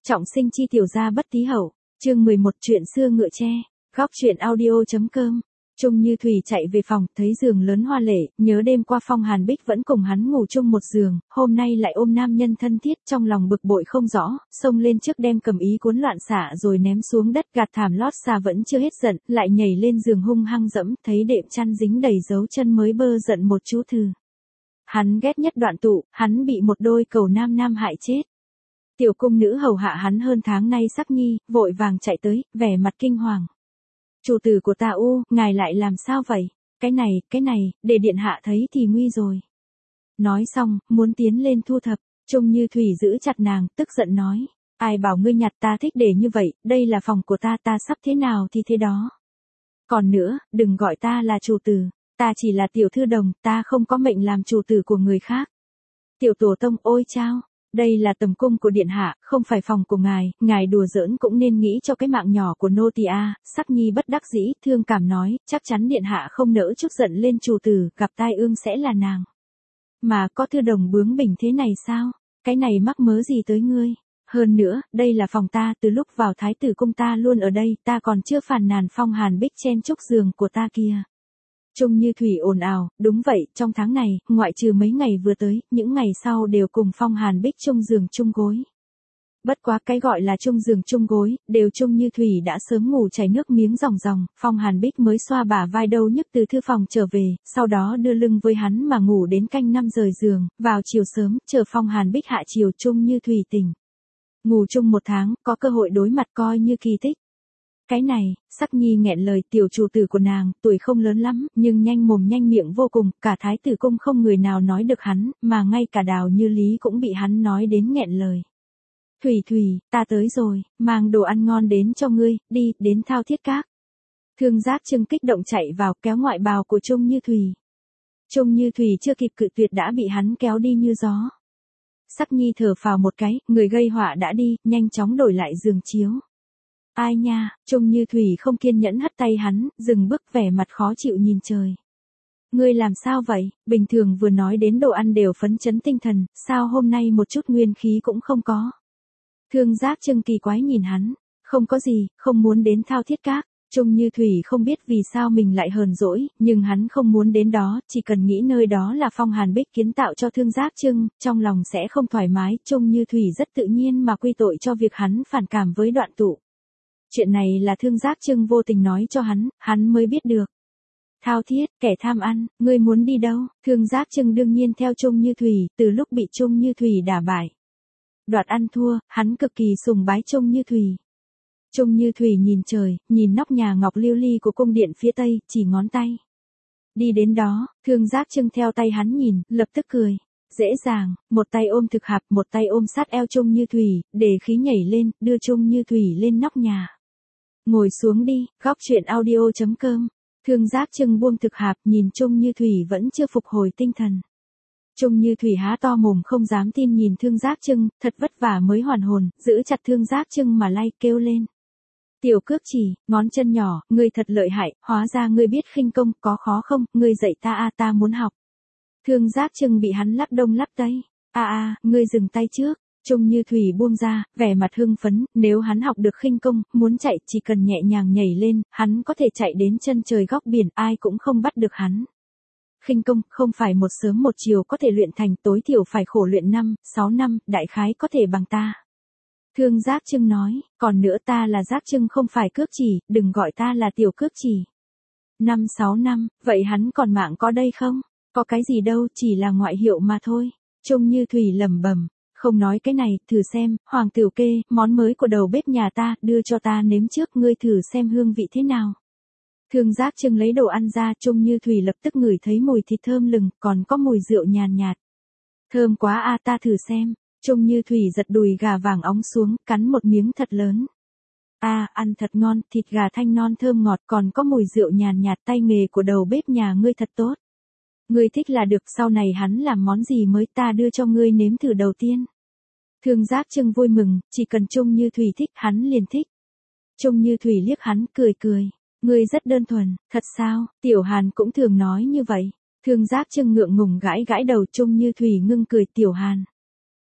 Trọng sinh chi tiểu gia bất tí hậu, chương 11 chuyện xưa ngựa tre, góc chuyện audio.com. Trung Như Thủy chạy về phòng, thấy giường lớn hoa lệ, nhớ đêm qua Phong Hàn Bích vẫn cùng hắn ngủ chung một giường, hôm nay lại ôm nam nhân thân thiết, trong lòng bực bội không rõ, xông lên trước đem cầm ý cuốn loạn xạ rồi ném xuống đất, gạt thảm lót xa vẫn chưa hết giận, lại nhảy lên giường hung hăng dẫm, thấy đệm chăn dính đầy dấu chân mới bơ giận một chú thừ. Hắn ghét nhất đoạn tụ, hắn bị một đôi cầu nam hại chết. Tiểu cung nữ hầu hạ hắn hơn tháng nay Sắc Nhi, vội vàng chạy tới, vẻ mặt kinh hoàng. Chủ tử của ta ngài lại làm sao vậy? Cái này, để điện hạ thấy thì nguy rồi. Nói xong, muốn tiến lên thu thập, Trung Như Thủy giữ chặt nàng, tức giận nói. Ai bảo ngươi nhặt, ta thích để như vậy, đây là phòng của ta sắp thế nào thì thế đó. Còn nữa, đừng gọi ta là chủ tử, ta chỉ là tiểu thư đồng, ta không có mệnh làm chủ tử của người khác. Tiểu tổ tông, ôi chao! Đây là tầm cung của điện hạ, không phải phòng của ngài đùa giỡn cũng nên nghĩ cho cái mạng nhỏ của nô tỳ a. Sắc Nhi bất đắc dĩ, thương cảm nói, chắc chắn điện hạ không nỡ chút giận lên chủ tử, gặp tai ương sẽ là nàng. Mà có thư đồng bướng bỉnh thế này sao? Cái này mắc mớ gì tới ngươi? Hơn nữa, đây là phòng ta, từ lúc vào thái tử cung ta luôn ở đây, ta còn chưa phàn nàn Phong Hàn Bích chen chúc giường của ta kia. Trung Như Thủy ồn ào, đúng vậy, trong tháng này, ngoại trừ mấy ngày vừa tới, những ngày sau đều cùng Phong Hàn Bích chung giường chung gối. Bất quá cái gọi là chung giường chung gối, đều Trung Như Thủy đã sớm ngủ chảy nước miếng ròng ròng, Phong Hàn Bích mới xoa bả vai đâu nhức từ thư phòng trở về, sau đó đưa lưng với hắn mà ngủ đến canh 5 rời giường, vào chiều sớm, chờ Phong Hàn Bích hạ chiều Trung Như Thủy tỉnh. Ngủ chung một tháng, có cơ hội đối mặt coi như kỳ tích. Cái này, Sắc Nhi nghẹn lời, tiểu chủ tử của nàng, tuổi không lớn lắm, nhưng nhanh mồm nhanh miệng vô cùng, cả thái tử cung không người nào nói được hắn, mà ngay cả Đào Như Lý cũng bị hắn nói đến nghẹn lời. Thủy, ta tới rồi, mang đồ ăn ngon đến cho ngươi, đi, đến Thao Thiết Các. Thương Giác Trưng kích động chạy vào, kéo ngoại bào của Trung Như Thủy. Trung Như Thủy chưa kịp cự tuyệt đã bị hắn kéo đi như gió. Sắc Nhi thở phào một cái, người gây họa đã đi, nhanh chóng đổi lại giường chiếu. Ai nha, Trung Như Thủy không kiên nhẫn hất tay hắn, dừng bước vẻ mặt khó chịu nhìn trời. Ngươi làm sao vậy, bình thường vừa nói đến đồ ăn đều phấn chấn tinh thần, sao hôm nay một chút nguyên khí cũng không có. Thương Giác Trưng kỳ quái nhìn hắn, không có gì, không muốn đến Thao Thiết Các. Trung Như Thủy không biết vì sao mình lại hờn dỗi, nhưng hắn không muốn đến đó, chỉ cần nghĩ nơi đó là Phong Hàn Bích kiến tạo cho Thương Giác Trưng, trong lòng sẽ không thoải mái, Trung Như Thủy rất tự nhiên mà quy tội cho việc hắn phản cảm với đoạn tụ. Chuyện này là Thương Giác Trưng vô tình nói cho hắn mới biết được. Thao Thiết, kẻ tham ăn, ngươi muốn đi đâu? Thương Giác Trưng đương nhiên theo Trung Như Thủy, từ lúc bị Trung Như Thủy đả bại. Đoạt ăn thua, hắn cực kỳ sùng bái Trung Như Thủy. Trung Như Thủy nhìn trời, nhìn nóc nhà ngọc lưu ly của cung điện phía tây, chỉ ngón tay. Đi đến đó, Thương Giác Trưng theo tay hắn nhìn, lập tức cười. Dễ dàng, một tay ôm thực hạp, một tay ôm sát eo Trung Như Thủy, để khí nhảy lên, đưa Trung Như Thủy lên nóc nhà. Ngồi xuống đi, góc chuyện audio.com. Thương Giác Trưng buông thực hạp, nhìn Trung Như Thủy vẫn chưa phục hồi tinh thần. Trung Như Thủy há to mồm không dám tin nhìn Thương Giác Trưng, thật vất vả mới hoàn hồn, giữ chặt Thương Giác Trưng mà lay, kêu lên. Tiểu Cước Chỉ, ngón chân nhỏ, ngươi thật lợi hại, hóa ra ngươi biết khinh công, có khó không, ngươi dạy ta ta muốn học. Thương Giác Trưng bị hắn lắc đông lắc tây. Ngươi dừng tay trước. Trung Như Thủy buông ra, vẻ mặt hưng phấn, nếu hắn học được khinh công, muốn chạy chỉ cần nhẹ nhàng nhảy lên, hắn có thể chạy đến chân trời góc biển, ai cũng không bắt được hắn. Khinh công không phải một sớm một chiều có thể luyện thành, tối thiểu phải khổ luyện 5-6 năm, đại khái có thể bằng ta. Thương Giác Trưng nói, còn nữa ta là Giác Trưng không phải Cước Chỉ, đừng gọi ta là Tiểu Cước Chỉ. 5-6 năm, vậy hắn còn mạng có đây không? Có cái gì đâu, chỉ là ngoại hiệu mà thôi. Trung Như Thủy lẩm bẩm. Không nói cái này, thử xem, Hoàng Tiểu Kê, món mới của đầu bếp nhà ta, đưa cho ta nếm trước, ngươi thử xem hương vị thế nào. Thương Giác Trưng lấy đồ ăn ra, Trung Như Thủy lập tức ngửi thấy mùi thịt thơm lừng, còn có mùi rượu nhàn nhạt. Thơm quá ta thử xem. Trung Như Thủy giật đùi gà vàng óng xuống, cắn một miếng thật lớn. Ăn thật ngon, thịt gà thanh non thơm ngọt, còn có mùi rượu nhàn nhạt, tay nghề của đầu bếp nhà ngươi thật tốt. Ngươi thích là được, sau này hắn làm món gì mới ta đưa cho ngươi nếm thử đầu tiên. Thương Giác Trưng vui mừng, chỉ cần Trung Như Thủy thích, hắn liền thích. Trung Như Thủy liếc hắn, cười. Ngươi rất đơn thuần, thật sao? Tiểu Hàn cũng thường nói như vậy. Thương Giác Trưng ngượng ngùng gãi đầu, Trung Như Thủy ngưng cười, Tiểu Hàn.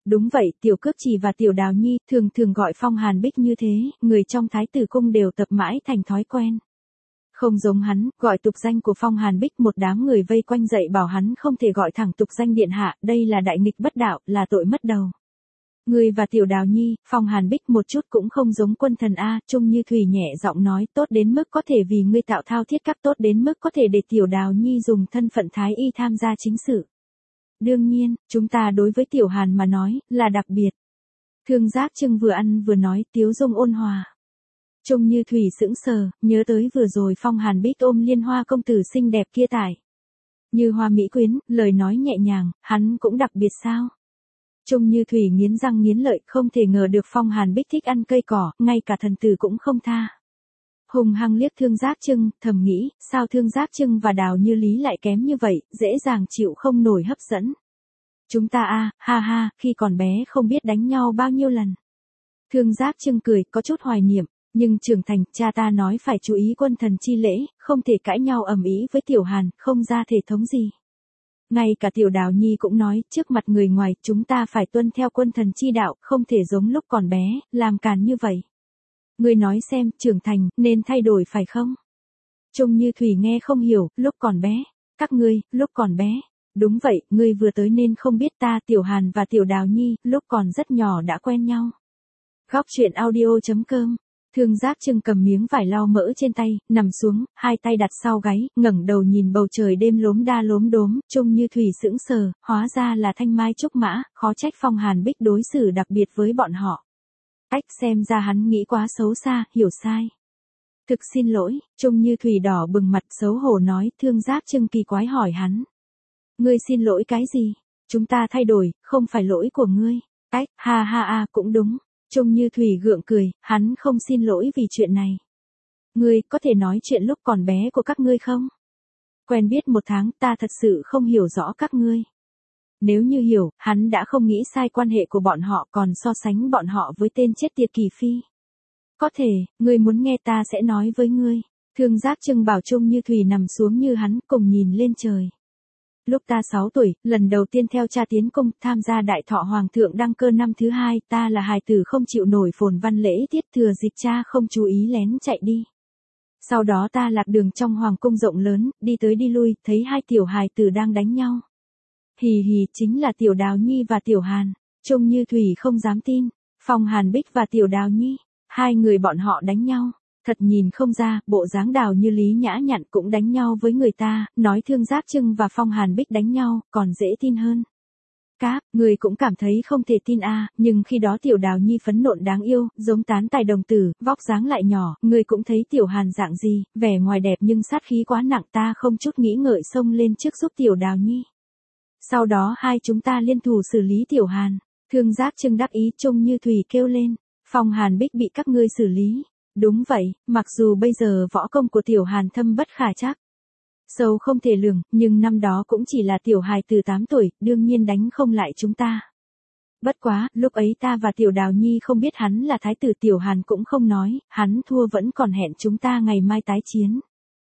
Đúng vậy, Tiểu Cước Chỉ và Tiểu Đào Nhi thường thường gọi Phong Hàn Bích như thế, người trong Thái tử cung đều tập mãi thành thói quen. Không giống hắn, gọi tục danh của Phong Hàn Bích, một đám người vây quanh dậy bảo hắn không thể gọi thẳng tục danh điện hạ, đây là đại nghịch bất đạo, là tội mất đầu. Người và Tiểu Đào Nhi, Phong Hàn Bích một chút cũng không giống quân thần a. Trung Như Thủy nhẹ giọng nói, tốt đến mức có thể vì ngươi tạo thao thiết các, tốt đến mức có thể để Tiểu Đào Nhi dùng thân phận thái y tham gia chính sự. Đương nhiên, chúng ta đối với Tiểu Hàn mà nói, là đặc biệt. Thương Giác Trưng vừa ăn vừa nói, tiếu dung ôn hòa. Trung Như Thủy sững sờ, nhớ tới vừa rồi Phong Hàn Bích ôm Liên Hoa công tử xinh đẹp kia tại. Như hoa mỹ quyến, lời nói nhẹ nhàng, hắn cũng đặc biệt sao? Trung Như Thủy nghiến răng nghiến lợi, không thể ngờ được Phong Hàn Bích thích ăn cây cỏ, ngay cả thần tử cũng không tha. Hùng hăng liếc Thương Giác Trưng, thầm nghĩ, sao Thương Giác Trưng và Đào Như Lý lại kém như vậy, dễ dàng chịu không nổi hấp dẫn. Chúng ta ha ha, khi còn bé không biết đánh nhau bao nhiêu lần. Thương Giác Trưng cười, có chút hoài niệm, nhưng trưởng thành, cha ta nói phải chú ý quân thần chi lễ, không thể cãi nhau ầm ĩ với Tiểu Hàn, không ra thể thống gì. Ngay cả Tiểu Đào Nhi cũng nói, trước mặt người ngoài, chúng ta phải tuân theo quân thần chi đạo, không thể giống lúc còn bé, làm càn như vậy. Ngươi nói xem, trưởng thành, nên thay đổi phải không? Trung Như Thủy nghe không hiểu, lúc còn bé. Các ngươi, lúc còn bé. Đúng vậy, ngươi vừa tới nên không biết ta, Tiểu Hàn và Tiểu Đào Nhi, lúc còn rất nhỏ đã quen nhau. Góc truyện audio.com. Thương Giác Trưng cầm miếng vải lau mỡ trên tay, nằm xuống, hai tay đặt sau gáy, ngẩng đầu nhìn bầu trời đêm lốm đa lốm đốm, Trung Như Thủy sững sờ, hóa ra là thanh mai trúc mã, khó trách Phong Hàn Bích đối xử đặc biệt với bọn họ. Ách, xem ra hắn nghĩ quá xấu xa, hiểu sai. Thực xin lỗi, Trung Như Thủy đỏ bừng mặt xấu hổ nói. Thương Giác Trưng kỳ quái hỏi hắn. Ngươi xin lỗi cái gì? Chúng ta thay đổi, không phải lỗi của ngươi. Ách, ha ha cũng đúng. Trung Như Thủy gượng cười, hắn không xin lỗi vì chuyện này. Ngươi có thể nói chuyện lúc còn bé của các ngươi không? Quen biết 1 tháng, ta thật sự không hiểu rõ các ngươi. Nếu như hiểu, hắn đã không nghĩ sai quan hệ của bọn họ, còn so sánh bọn họ với tên chết tiệt Kỳ Phi. Có thể, ngươi muốn nghe ta sẽ nói với ngươi. Thương Giác Trưng bảo Trung Như Thủy nằm xuống như hắn, cùng nhìn lên trời. Lúc ta 6 tuổi, lần đầu tiên theo cha tiến cung, tham gia đại thọ hoàng thượng đăng cơ năm thứ 2, ta là hài tử không chịu nổi phồn văn lễ tiết, thừa dịp cha không chú ý lén chạy đi. Sau đó ta lạc đường trong hoàng cung rộng lớn, đi tới đi lui, thấy 2 tiểu hài tử đang đánh nhau. Hì hì, chính là Tiểu Đào Nhi và Tiểu Hàn. Trung Như Thủy không dám tin. Phong Hàn Bích và Tiểu Đào Nhi, 2 người bọn họ đánh nhau. Thật nhìn không ra, bộ dáng Đào Như Lý nhã nhặn cũng đánh nhau với người ta, nói Thương Giác Trưng và Phong Hàn Bích đánh nhau, còn dễ tin hơn. Cáp, người cũng cảm thấy không thể tin nhưng khi đó Tiểu Đào Nhi phấn nộn đáng yêu, giống tán tài đồng tử, vóc dáng lại nhỏ, người cũng thấy Tiểu Hàn dạng gì, vẻ ngoài đẹp nhưng sát khí quá nặng, ta không chút nghĩ ngợi xông lên trước giúp Tiểu Đào Nhi. Sau đó hai chúng ta liên thủ xử lý Tiểu Hàn. Thương Giác Trưng đắc ý. Trung Như Thủy kêu lên, Phong Hàn Bích bị các ngươi xử lý. Đúng vậy, mặc dù bây giờ võ công của Tiểu Hàn thâm bất khả trắc, sâu không thể lường, nhưng năm đó cũng chỉ là tiểu hài từ 8 tuổi, đương nhiên đánh không lại chúng ta. Bất quá, lúc ấy ta và Tiểu Đào Nhi không biết hắn là thái tử, Tiểu Hàn cũng không nói, hắn thua vẫn còn hẹn chúng ta ngày mai tái chiến.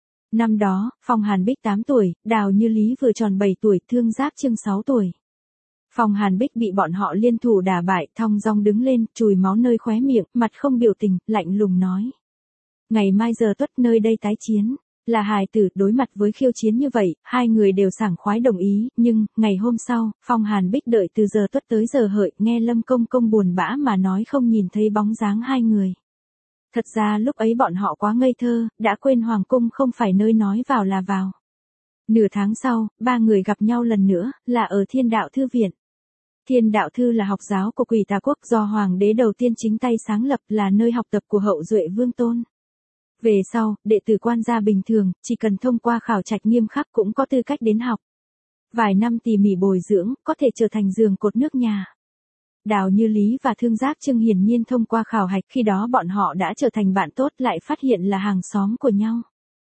Năm đó, Phong Hàn Bích 8 tuổi, Đào Như Lý vừa tròn 7 tuổi, Thương Giác Trưng 6 tuổi. Phong Hàn Bích bị bọn họ liên thủ đả bại, thong dong đứng lên, chùi máu nơi khóe miệng, mặt không biểu tình, lạnh lùng nói. Ngày mai giờ tuất nơi đây tái chiến. Là hài tử, đối mặt với khiêu chiến như vậy, hai người đều sảng khoái đồng ý, nhưng, ngày hôm sau, Phong Hàn Bích đợi từ giờ tuất tới giờ hợi, nghe Lâm Công Công buồn bã mà nói không nhìn thấy bóng dáng hai người. Thật ra lúc ấy bọn họ quá ngây thơ, đã quên Hoàng Cung không phải nơi nói vào là vào. Nửa tháng sau, ba người gặp nhau lần nữa, là ở Thiên Đạo Thư Viện. Thiên Đạo Thư là học giáo của Quỷ Tà Quốc do Hoàng đế đầu tiên chính tay sáng lập, là nơi học tập của hậu duệ Vương Tôn. Về sau, đệ tử quan gia bình thường, chỉ cần thông qua khảo trạch nghiêm khắc cũng có tư cách đến học. Vài năm tỉ mỉ bồi dưỡng, có thể trở thành giường cột nước nhà. Đào Như Lý và Thương Giác Trưng hiển nhiên thông qua khảo hạch, khi đó bọn họ đã trở thành bạn tốt, lại phát hiện là hàng xóm của nhau.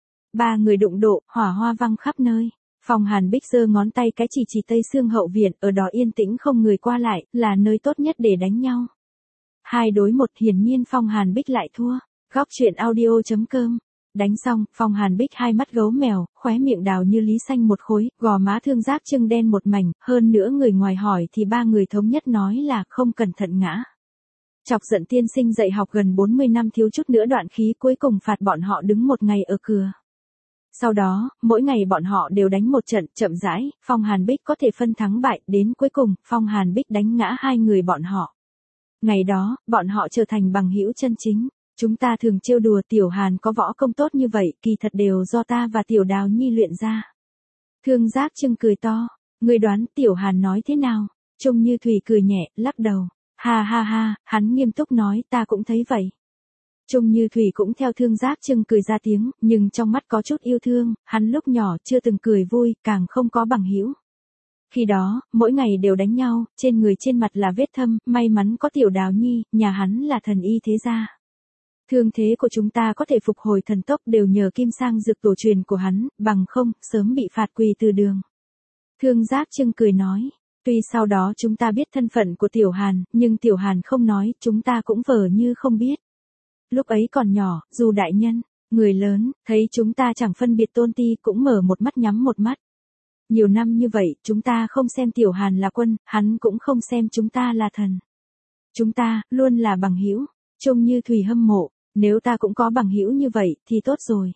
Ba người đụng độ, hỏa hoa văng khắp nơi. Phong Hàn Bích giơ ngón tay cái chỉ Tây Xương hậu viện, ở đó yên tĩnh không người qua lại, là nơi tốt nhất để đánh nhau. 2 đối 1, hiển nhiên Phong Hàn Bích lại thua. Góc truyện audio.com Đánh xong, Phong Hàn Bích hai mắt gấu mèo, khóe miệng đào như lý xanh một khối, gò má Thương Giác Trưng đen một mảnh, hơn nữa người ngoài hỏi thì ba người thống nhất nói là không cẩn thận ngã. Chọc giận tiên sinh dạy học gần 40 năm thiếu chút nữa đoạn khí cuối cùng phạt bọn họ đứng một ngày ở cửa. Sau đó, mỗi ngày bọn họ đều đánh một trận, chậm rãi, Phong Hàn Bích có thể phân thắng bại, đến cuối cùng, Phong Hàn Bích đánh ngã hai người bọn họ. Ngày đó, bọn họ trở thành bằng hữu chân chính. Chúng ta thường trêu đùa Tiểu Hàn có võ công tốt như vậy, kỳ thật đều do ta và Tiểu Đào Nhi luyện ra. Thương Giác Trưng cười to, người đoán Tiểu Hàn nói thế nào? Trung Như Thủy cười nhẹ, lắc đầu. Ha ha ha, hắn nghiêm túc nói, ta cũng thấy vậy. Trung Như Thủy cũng theo Thương Giác Trưng cười ra tiếng, nhưng trong mắt có chút yêu thương, hắn lúc nhỏ chưa từng cười vui, càng không có bằng hữu. Khi đó, mỗi ngày đều đánh nhau, trên người trên mặt là vết thâm, may mắn có Tiểu Đào Nhi, nhà hắn là thần y thế gia. Thương thế của chúng ta có thể phục hồi thần tốc đều nhờ kim sang dược tổ truyền của hắn, bằng không, sớm bị phạt quỳ từ đường. Thương Giác Trưng cười nói, tuy sau đó chúng ta biết thân phận của Tiểu Hàn, nhưng Tiểu Hàn không nói, chúng ta cũng vờ như không biết. Lúc ấy còn nhỏ, dù đại nhân, người lớn, thấy chúng ta chẳng phân biệt tôn ti cũng mở một mắt nhắm một mắt. Nhiều năm như vậy, chúng ta không xem Tiểu Hàn là quân, hắn cũng không xem chúng ta là thần. Chúng ta, luôn là bằng hữu. Trung Như Thủy hâm mộ, nếu ta cũng có bằng hữu như vậy, thì tốt rồi.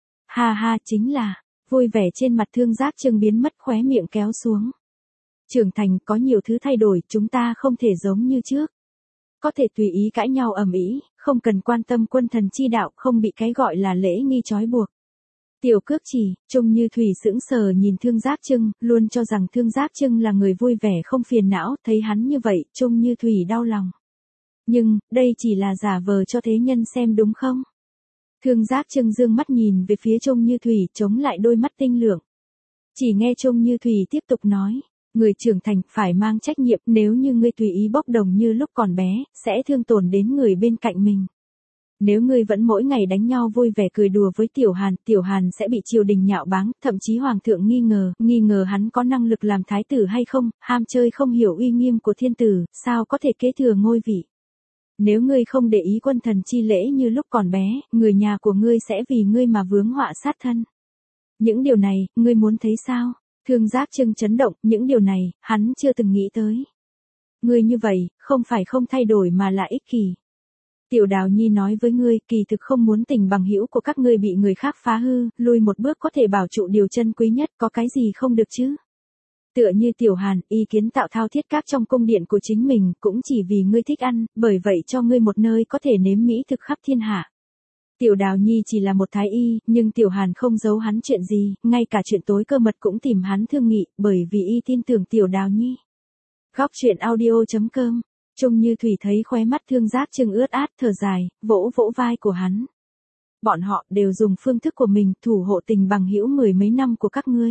Ha ha, chính là, vui vẻ trên mặt Thương Giác Trưng biến mất, khóe miệng kéo xuống. Trưởng thành có nhiều thứ thay đổi, chúng ta không thể giống như trước. Có thể tùy ý cãi nhau ầm ĩ, không cần quan tâm quân thần chi đạo, không bị cái gọi là lễ nghi trói buộc. Tiểu Cước Chỉ, Trung Như Thủy sững sờ nhìn Thương Giác Trưng, luôn cho rằng Thương Giác Trưng là người vui vẻ không phiền não, thấy hắn như vậy, Trung Như Thủy đau lòng. Nhưng, đây chỉ là giả vờ cho thế nhân xem đúng không? Thương Giác Trưng dương mắt nhìn về phía Trung Như Thủy, chống lại đôi mắt tinh lượng. Chỉ nghe Trung Như Thủy tiếp tục nói, người trưởng thành phải mang trách nhiệm, nếu như ngươi tùy ý bốc đồng như lúc còn bé, sẽ thương tổn đến người bên cạnh mình. Nếu ngươi vẫn mỗi ngày đánh nhau vui vẻ cười đùa với Tiểu Hàn sẽ bị triều đình nhạo báng, thậm chí hoàng thượng nghi ngờ hắn có năng lực làm thái tử hay không, ham chơi không hiểu uy nghiêm của thiên tử, sao có thể kế thừa ngôi vị. Nếu ngươi không để ý quân thần chi lễ như lúc còn bé, người nhà của ngươi sẽ vì ngươi mà vướng họa sát thân. Những điều này, ngươi muốn thấy sao? Thương Giác Trưng chấn động, những điều này, hắn chưa từng nghĩ tới. Ngươi như vậy, không phải không thay đổi mà là ích kỷ. Tiểu Đào Nhi nói với ngươi, kỳ thực không muốn tình bằng hữu của các ngươi bị người khác phá hư, lùi một bước có thể bảo trụ điều chân quý nhất, có cái gì không được chứ? Tựa như Tiểu Hàn, ý kiến tạo thao thiết các trong cung điện của chính mình, cũng chỉ vì ngươi thích ăn, bởi vậy cho ngươi một nơi có thể nếm mỹ thực khắp thiên hạ. Tiểu Đào Nhi chỉ là một thái y, nhưng Tiểu Hàn không giấu hắn chuyện gì, ngay cả chuyện tối cơ mật cũng tìm hắn thương nghị, bởi vì y tin tưởng Tiểu Đào Nhi. Góc truyện audio.com. Trung Như Thủy thấy khóe mắt Thương Giác Trưng ướt át, thở dài, vỗ vỗ vai của hắn. Bọn họ đều dùng phương thức của mình thủ hộ tình bằng hữu mười mấy năm của các ngươi.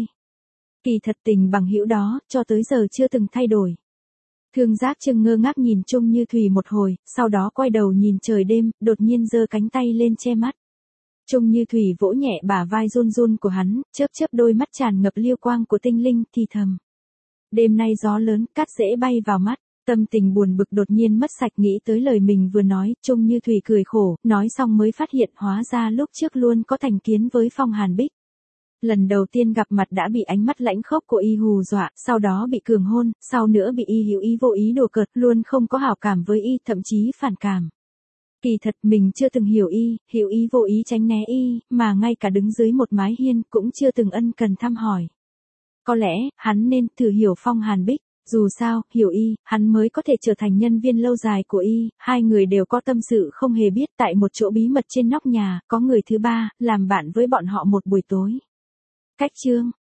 Kỳ thật tình bằng hữu đó, cho tới giờ chưa từng thay đổi. Thương Giác Trưng ngơ ngác nhìn Trung Như Thủy một hồi, sau đó quay đầu nhìn trời đêm, đột nhiên giơ cánh tay lên che mắt. Trung Như Thủy vỗ nhẹ bả vai run run của hắn, chớp chớp đôi mắt tràn ngập liêu quang của tinh linh, thì thầm. Đêm nay gió lớn, cát rễ bay vào mắt. Tâm tình buồn bực đột nhiên mất sạch, nghĩ tới lời mình vừa nói, Trung Như Thủy cười khổ, nói xong mới phát hiện hóa ra lúc trước luôn có thành kiến với Phong Hàn Bích. Lần đầu tiên gặp mặt đã bị ánh mắt lãnh khốc của y hù dọa, sau đó bị cường hôn, sau nữa bị y hữu ý vô ý đùa cợt, luôn không có hảo cảm với y, thậm chí phản cảm. Kỳ thật mình chưa từng hiểu y, hữu ý vô ý tránh né y, mà ngay cả đứng dưới một mái hiên cũng chưa từng ân cần thăm hỏi. Có lẽ, hắn nên thử hiểu Phong Hàn Bích. Dù sao, hiểu y, hắn mới có thể trở thành nhân viên lâu dài của y, hai người đều có tâm sự không hề biết, tại một chỗ bí mật trên nóc nhà, có người thứ ba, làm bạn với bọn họ một buổi tối. Cách chương